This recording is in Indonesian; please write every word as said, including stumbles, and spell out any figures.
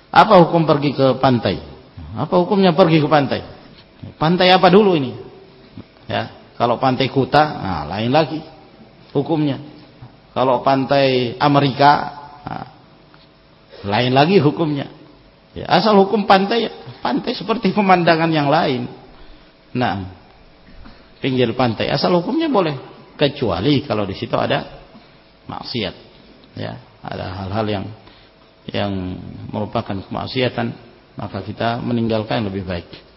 Apa hukum pergi ke pantai? Apa hukumnya pergi ke pantai? Pantai apa dulu ini? Ya, kalau pantai Kuta, nah lain lagi hukumnya. Kalau pantai Amerika, nah, lain lagi hukumnya. Ya, asal hukum pantai, pantai seperti pemandangan yang lain. Nah, pinggir pantai, asal hukumnya boleh, kecuali kalau di situ ada maksiat. Ya, ada hal-hal yang yang merupakan kemaksiatan, maka kita meninggalkan lebih baik.